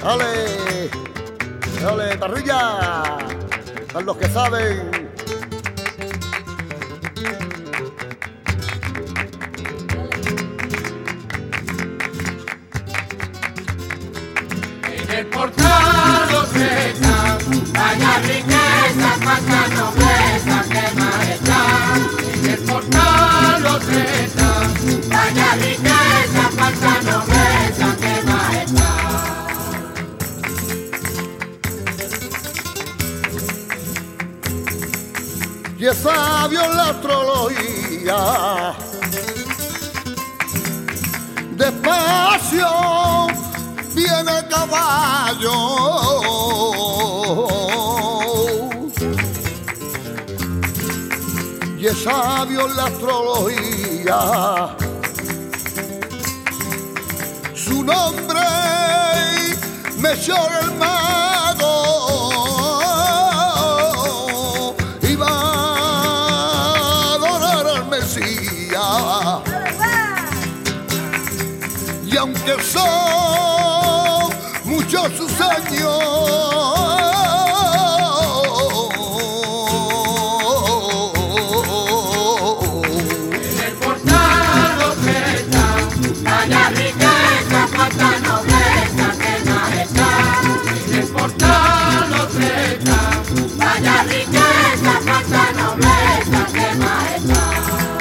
Dale, dale, parrilla. Son los que saben. En el portal los reza, vaya riqueza, cuánta nobleza, qué majestad. En el portal los reza, vaya riqueza, cuánta nobleza, qué majestad. Y es sabio en la astrología. Despacio viene el caballo. Y es sabio en la astrología. Su nombre, Melchor el Mago. Iba a adorar al Mesías. Y aunque son muchos sus años, En el portal los reza, vaya riqueza, cuánta nobleza, qué majestad. En el portal los reza, vaya riqueza, cuánta nobleza, qué majestad.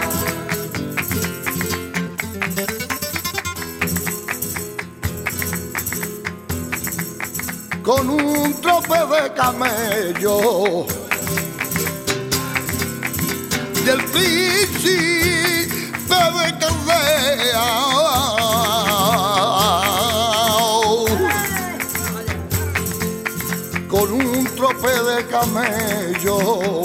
con un trope de camello y el príncipe de Caldea, con un trope de camello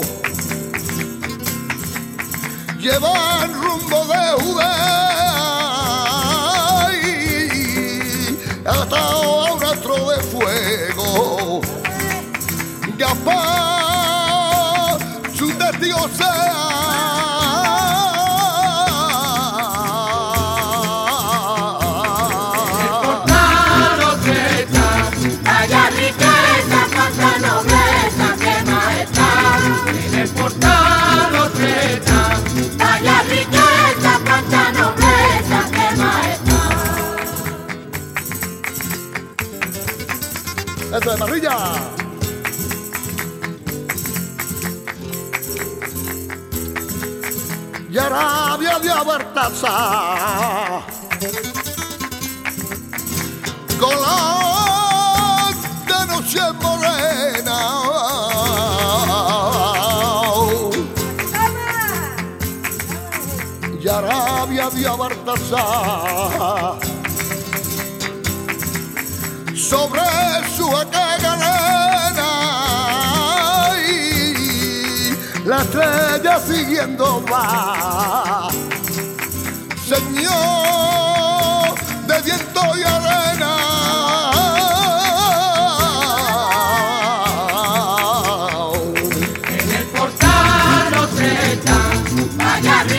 llevan rumbo de Judea y atado a un astro de fuego. Gaspar, su testigo sea. Vaya riqueza, cuánta nobleza, qué majestad. En el portal los reza, vaya riqueza, cuánta nobleza, qué majestad. Eso es parrilla. Y Arabia de Abertaza color de noche morena. Y Arabia de Abertaza sobre su galena y la estrella siguiendo va, Señor de viento y arena. En el portal los reza, vaya